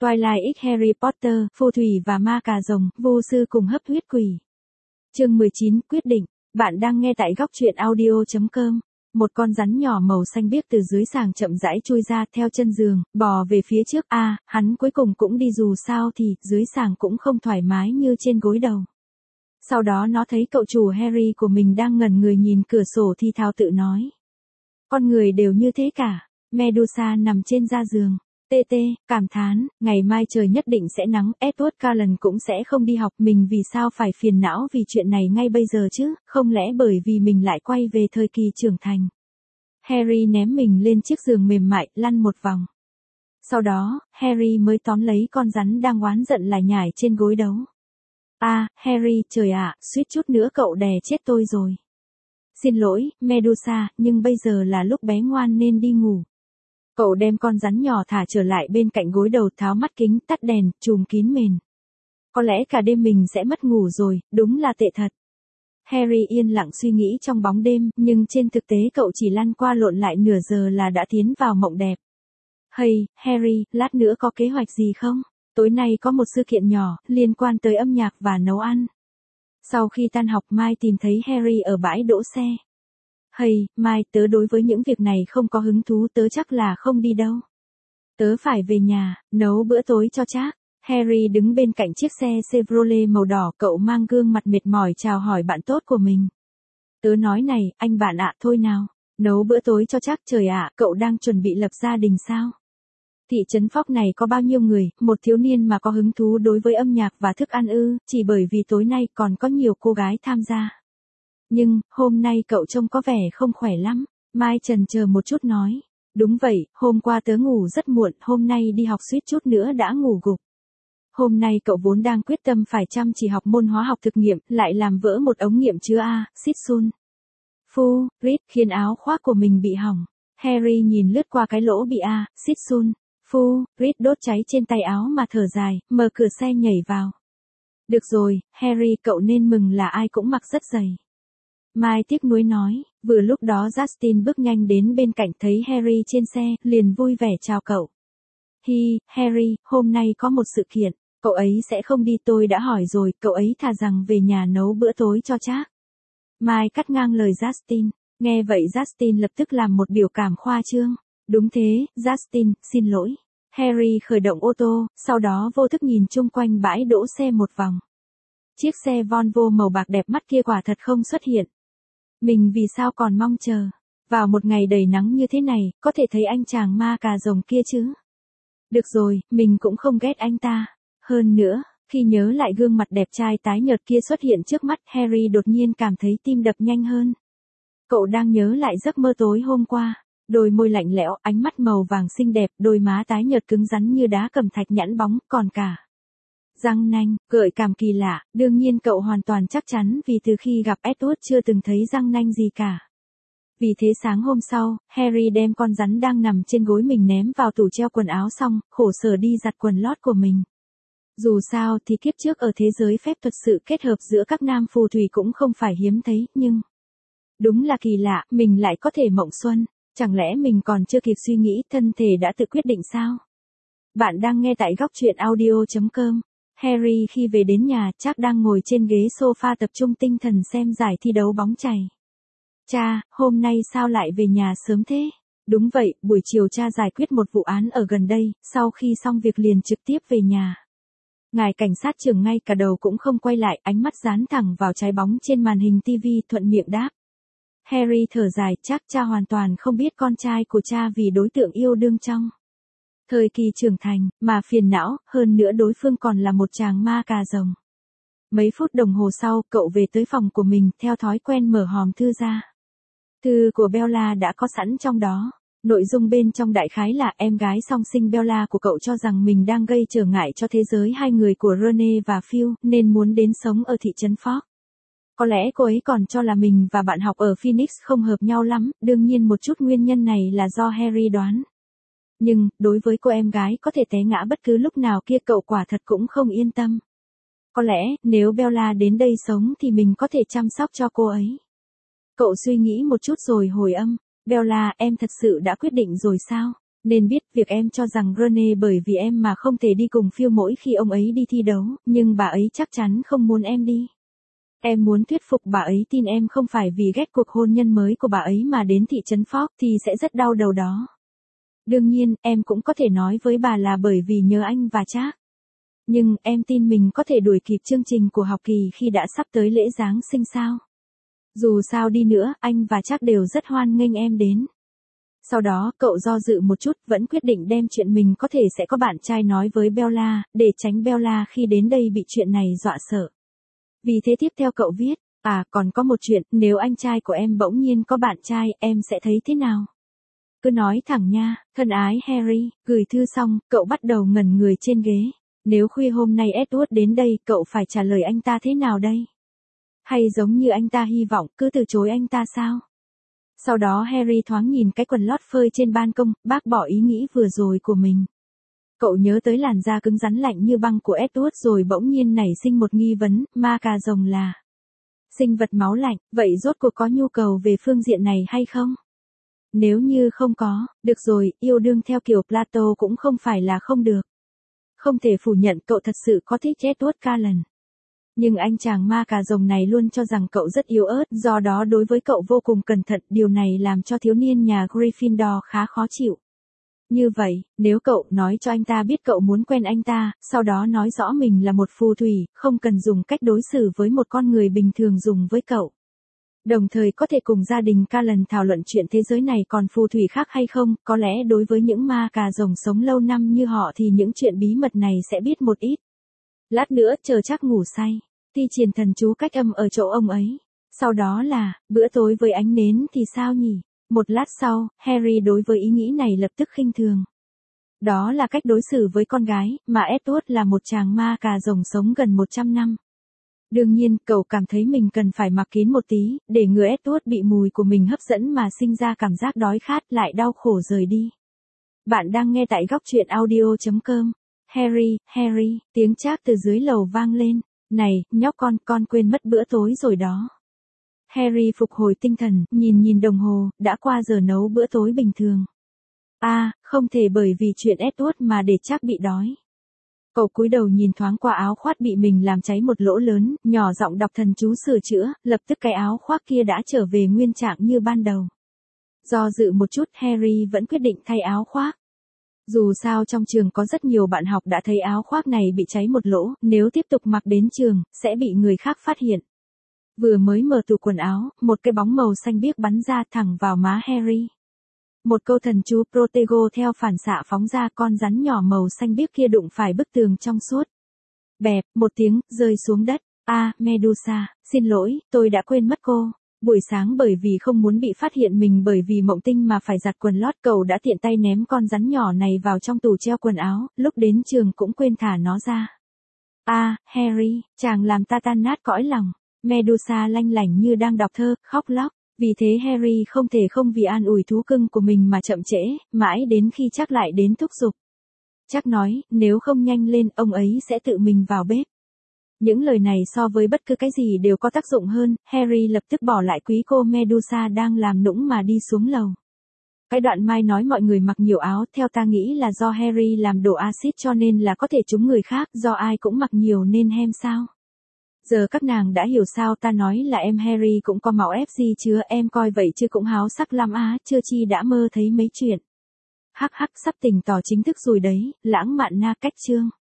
Twilight X Harry Potter, phù thủy và ma cà rồng, vô sư cùng hấp huyết quỷ. Chương 19, quyết định. Bạn đang nghe tại góc truyện audio.com. Một con rắn nhỏ màu xanh biếc từ dưới sàng chậm rãi chui ra theo chân giường, bò về phía trước. Hắn cuối cùng cũng đi, dù sao thì dưới sàng cũng không thoải mái như trên gối đầu. Sau đó nó thấy cậu chủ Harry của mình đang ngẩn người nhìn cửa sổ thì thào tự nói. Con người đều như thế cả. Medusa nằm trên da giường. TT, cảm thán, ngày mai trời nhất định sẽ nắng, Edward Cullen cũng sẽ không đi học, mình vì sao phải phiền não vì chuyện này ngay bây giờ chứ, không lẽ bởi vì mình lại quay về thời kỳ trưởng thành. Harry ném mình lên chiếc giường mềm mại, lăn một vòng. Sau đó, Harry mới tóm lấy con rắn đang oán giận lải nhải trên gối đấu. Harry, trời ạ, suýt chút nữa cậu đè chết tôi rồi. Xin lỗi, Medusa, nhưng bây giờ là lúc bé ngoan nên đi ngủ. Cậu đem con rắn nhỏ thả trở lại bên cạnh gối đầu, tháo mắt kính, tắt đèn, trùm kín mền. Có lẽ cả đêm mình sẽ mất ngủ rồi, đúng là tệ thật. Harry yên lặng suy nghĩ trong bóng đêm, nhưng trên thực tế cậu chỉ lăn qua lộn lại nửa giờ là đã tiến vào mộng đẹp. Hey, Harry, lát nữa có kế hoạch gì không? Tối nay có một sự kiện nhỏ, liên quan tới âm nhạc và nấu ăn. Sau khi tan học Mai tìm thấy Harry ở bãi đỗ xe. Hey, Mai, tớ đối với những việc này không có hứng thú, tớ chắc là không đi đâu. Tớ phải về nhà, nấu bữa tối cho Trác. Harry đứng bên cạnh chiếc xe Chevrolet màu đỏ, cậu mang gương mặt mệt mỏi chào hỏi bạn tốt của mình. Tớ nói này, anh bạn ạ, thôi nào, nấu bữa tối cho Trác, trời ạ, cậu đang chuẩn bị lập gia đình sao? Thị trấn Phóc này có bao nhiêu người, một thiếu niên mà có hứng thú đối với âm nhạc và thức ăn ư, chỉ bởi vì tối nay còn có nhiều cô gái tham gia. Nhưng, hôm nay cậu trông có vẻ không khỏe lắm. Mai chần chờ một chút nói. Đúng vậy, hôm qua tớ ngủ rất muộn, hôm nay đi học suýt chút nữa đã ngủ gục. Hôm nay cậu vốn đang quyết tâm phải chăm chỉ học môn hóa học thực nghiệm, lại làm vỡ một ống nghiệm chứa axit sun. Phu, Reed khiến áo khoác của mình bị hỏng. Harry nhìn lướt qua cái lỗ bị axit sun. Phu, Reed đốt cháy trên tay áo mà thở dài, mở cửa xe nhảy vào. Được rồi, Harry, cậu nên mừng là ai cũng mặc rất dày. Mai tiếc nuối nói, vừa lúc đó Justin bước nhanh đến bên cạnh thấy Harry trên xe, liền vui vẻ chào cậu. Harry, hôm nay có một sự kiện, cậu ấy sẽ không đi, tôi đã hỏi rồi, cậu ấy thà rằng về nhà nấu bữa tối cho Trác. Mai cắt ngang lời Justin, nghe vậy Justin lập tức làm một biểu cảm khoa trương. Đúng thế, Justin, xin lỗi. Harry khởi động ô tô, sau đó vô thức nhìn chung quanh bãi đỗ xe một vòng. Chiếc xe Volvo màu bạc đẹp mắt kia quả thật không xuất hiện. Mình vì sao còn mong chờ, vào một ngày đầy nắng như thế này, có thể thấy anh chàng ma cà rồng kia chứ. Được rồi, mình cũng không ghét anh ta. Hơn nữa, khi nhớ lại gương mặt đẹp trai tái nhợt kia xuất hiện trước mắt, Harry đột nhiên cảm thấy tim đập nhanh hơn. Cậu đang nhớ lại giấc mơ tối hôm qua. Đôi môi lạnh lẽo, ánh mắt màu vàng xinh đẹp, đôi má tái nhợt cứng rắn như đá cẩm thạch nhẵn bóng, còn cả răng nanh, gợi cảm kỳ lạ, đương nhiên cậu hoàn toàn chắc chắn vì từ khi gặp Edward chưa từng thấy răng nanh gì cả. Vì thế sáng hôm sau, Harry đem con rắn đang nằm trên gối mình ném vào tủ treo quần áo xong, khổ sở đi giặt quần lót của mình. Dù sao thì kiếp trước ở thế giới phép thuật sự kết hợp giữa các nam phù thủy cũng không phải hiếm thấy, nhưng đúng là kỳ lạ, mình lại có thể mộng xuân. Chẳng lẽ mình còn chưa kịp suy nghĩ, thân thể đã tự quyết định sao? Bạn đang nghe tại góc truyện audio.com. Harry khi về đến nhà, Trác đang ngồi trên ghế sofa tập trung tinh thần xem giải thi đấu bóng chày. Cha, hôm nay sao lại về nhà sớm thế? Đúng vậy, buổi chiều cha giải quyết một vụ án ở gần đây, sau khi xong việc liền trực tiếp về nhà. Ngài cảnh sát trưởng ngay cả đầu cũng không quay lại, ánh mắt dán thẳng vào trái bóng trên màn hình TV, thuận miệng đáp. Harry thở dài, chắc cha hoàn toàn không biết con trai của cha vì đối tượng yêu đương trong thời kỳ trưởng thành, mà phiền não, hơn nữa đối phương còn là một chàng ma cà rồng. Mấy phút đồng hồ sau, cậu về tới phòng của mình, theo thói quen mở hòm thư ra. Thư của Bella đã có sẵn trong đó. Nội dung bên trong đại khái là em gái song sinh Bella của cậu cho rằng mình đang gây trở ngại cho thế giới hai người của Rene và Phil, nên muốn đến sống ở thị trấn Fox. Có lẽ cô ấy còn cho là mình và bạn học ở Phoenix không hợp nhau lắm, đương nhiên một chút nguyên nhân này là do Harry đoán. Nhưng, đối với cô em gái có thể té ngã bất cứ lúc nào kia cậu quả thật cũng không yên tâm. Có lẽ, nếu Bella đến đây sống thì mình có thể chăm sóc cho cô ấy. Cậu suy nghĩ một chút rồi hồi âm, Bella, em thật sự đã quyết định rồi sao? Nên biết việc em cho rằng Rene bởi vì em mà không thể đi cùng Phil mỗi khi ông ấy đi thi đấu, nhưng bà ấy chắc chắn không muốn em đi. Em muốn thuyết phục bà ấy tin em không phải vì ghét cuộc hôn nhân mới của bà ấy mà đến thị trấn Fox thì sẽ rất đau đầu đó. Đương nhiên, em cũng có thể nói với bà là bởi vì nhớ anh và Trác. Nhưng em tin mình có thể đuổi kịp chương trình của học kỳ khi đã sắp tới lễ Giáng sinh sao. Dù sao đi nữa, anh và Trác đều rất hoan nghênh em đến. Sau đó, cậu do dự một chút, vẫn quyết định đem chuyện mình có thể sẽ có bạn trai nói với Bella, để tránh Bella khi đến đây bị chuyện này dọa sợ. Vì thế tiếp theo cậu viết, còn có một chuyện, nếu anh trai của em bỗng nhiên có bạn trai, em sẽ thấy thế nào? Cứ nói thẳng nha, thân ái Harry, gửi thư xong, cậu bắt đầu ngẩn người trên ghế. Nếu khuya hôm nay Edward đến đây, cậu phải trả lời anh ta thế nào đây? Hay giống như anh ta hy vọng, cứ từ chối anh ta sao? Sau đó Harry thoáng nhìn cái quần lót phơi trên ban công, bác bỏ ý nghĩ vừa rồi của mình. Cậu nhớ tới làn da cứng rắn lạnh như băng của Edward rồi bỗng nhiên nảy sinh một nghi vấn, ma cà rồng là sinh vật máu lạnh, vậy rốt cuộc có nhu cầu về phương diện này hay không? Nếu như không có, được rồi, yêu đương theo kiểu Plato cũng không phải là không được. Không thể phủ nhận cậu thật sự có thích Edward Cullen. Nhưng anh chàng ma cà rồng này luôn cho rằng cậu rất yếu ớt, do đó đối với cậu vô cùng cẩn thận, điều này làm cho thiếu niên nhà Gryffindor khá khó chịu. Như vậy, nếu cậu nói cho anh ta biết cậu muốn quen anh ta, sau đó nói rõ mình là một phù thủy, không cần dùng cách đối xử với một con người bình thường dùng với cậu. Đồng thời có thể cùng gia đình Cullen thảo luận chuyện thế giới này còn phù thủy khác hay không, có lẽ đối với những ma cà rồng sống lâu năm như họ thì những chuyện bí mật này sẽ biết một ít. Lát nữa chờ Trác ngủ say, thi triển thần chú cách âm ở chỗ ông ấy. Sau đó là, bữa tối với ánh nến thì sao nhỉ? Một lát sau, Harry đối với ý nghĩ này lập tức khinh thường. Đó là cách đối xử với con gái, mà Edward là một chàng ma cà rồng sống gần 100 năm. Đương nhiên, cậu cảm thấy mình cần phải mặc kín một tí, để ngừa Edward bị mùi của mình hấp dẫn mà sinh ra cảm giác đói khát lại đau khổ rời đi. Bạn đang nghe tại góc truyện audio.com. Harry, tiếng Trác từ dưới lầu vang lên. Này, nhóc con quên mất bữa tối rồi đó. Harry phục hồi tinh thần, nhìn đồng hồ, đã qua giờ nấu bữa tối bình thường. Không thể bởi vì chuyện Edward mà để Trác bị đói. Cậu cúi đầu nhìn thoáng qua áo khoác bị mình làm cháy một lỗ lớn, nhỏ giọng đọc thần chú sửa chữa, lập tức cái áo khoác kia đã trở về nguyên trạng như ban đầu. Do dự một chút, Harry vẫn quyết định thay áo khoác. Dù sao trong trường có rất nhiều bạn học đã thấy áo khoác này bị cháy một lỗ, nếu tiếp tục mặc đến trường, sẽ bị người khác phát hiện. Vừa mới mở tủ quần áo, một cái bóng màu xanh biếc bắn ra thẳng vào má Harry. Một câu thần chú Protego theo phản xạ phóng ra, con rắn nhỏ màu xanh biếc kia đụng phải bức tường trong suốt. Bẹp, một tiếng, rơi xuống đất. Medusa, xin lỗi, tôi đã quên mất cô. Buổi sáng bởi vì không muốn bị phát hiện mình bởi vì mộng tinh mà phải giặt quần lót, cậu đã tiện tay ném con rắn nhỏ này vào trong tủ treo quần áo, lúc đến trường cũng quên thả nó ra. Harry, chàng làm ta tan nát cõi lòng. Medusa lanh lảnh như đang đọc thơ, khóc lóc. Vì thế Harry không thể không vì an ủi thú cưng của mình mà chậm trễ, mãi đến khi Trác lại đến thúc giục. Trác nói, nếu không nhanh lên, ông ấy sẽ tự mình vào bếp. Những lời này so với bất cứ cái gì đều có tác dụng hơn, Harry lập tức bỏ lại quý cô Medusa đang làm nũng mà đi xuống lầu. Cái đoạn Mai nói mọi người mặc nhiều áo, theo ta nghĩ là do Harry làm đổ axit cho nên là có thể trúng người khác, do ai cũng mặc nhiều nên hem sao. Giờ các nàng đã hiểu sao ta nói là em Harry cũng có máu FC chứa, em coi vậy chứ cũng háo sắc lắm chưa chi đã mơ thấy mấy chuyện. Hắc, sắp tỉnh tỏ chính thức rồi đấy, lãng mạn na cách chương.